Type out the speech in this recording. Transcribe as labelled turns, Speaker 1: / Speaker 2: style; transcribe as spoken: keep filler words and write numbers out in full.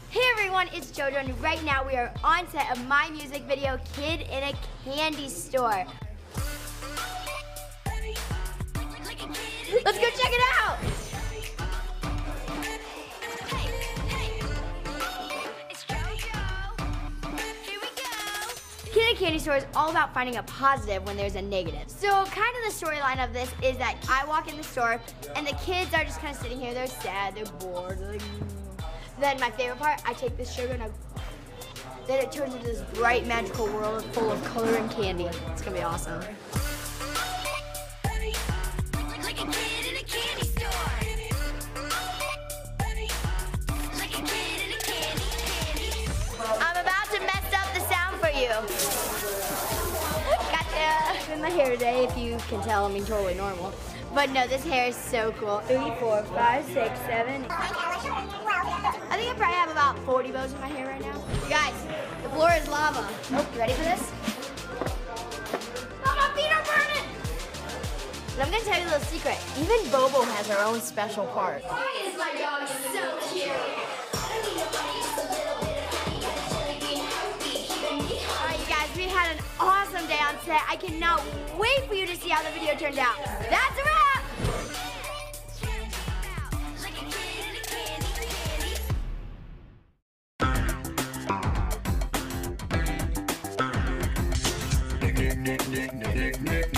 Speaker 1: Hey everyone, it's JoJo, and right now we are on set of my music video, Kid in a Candy Store. Let's go check it out! Kid in a Candy Store is all about finding a positive when there's a negative. So kind of the storyline of this is that I walk in the store and the kids are just kind of sitting here, they're sad, they're bored, they're like, mm. Then my favorite part, I take this sugar and I, then it turns into this bright magical world full of color and candy. It's gonna be awesome. I'm about to mess up the sound for you. Gotcha. In my hair today, if you can tell, I mean totally normal. But no, this hair is so cool. Three, four, five, six, seven. I think I probably have about forty bows in my hair right now. You guys, the floor is lava. Oh, you ready for this? Oh, my feet are burning! But I'm gonna tell you a little secret. Even Bobo has her own special part. Why is my dog so cute? Alright, you guys, we had an awesome day on set. I cannot wait for you to see how the video turned out. That's a wrap!
Speaker 2: Nick, Nick, Nick, Nick, Nick.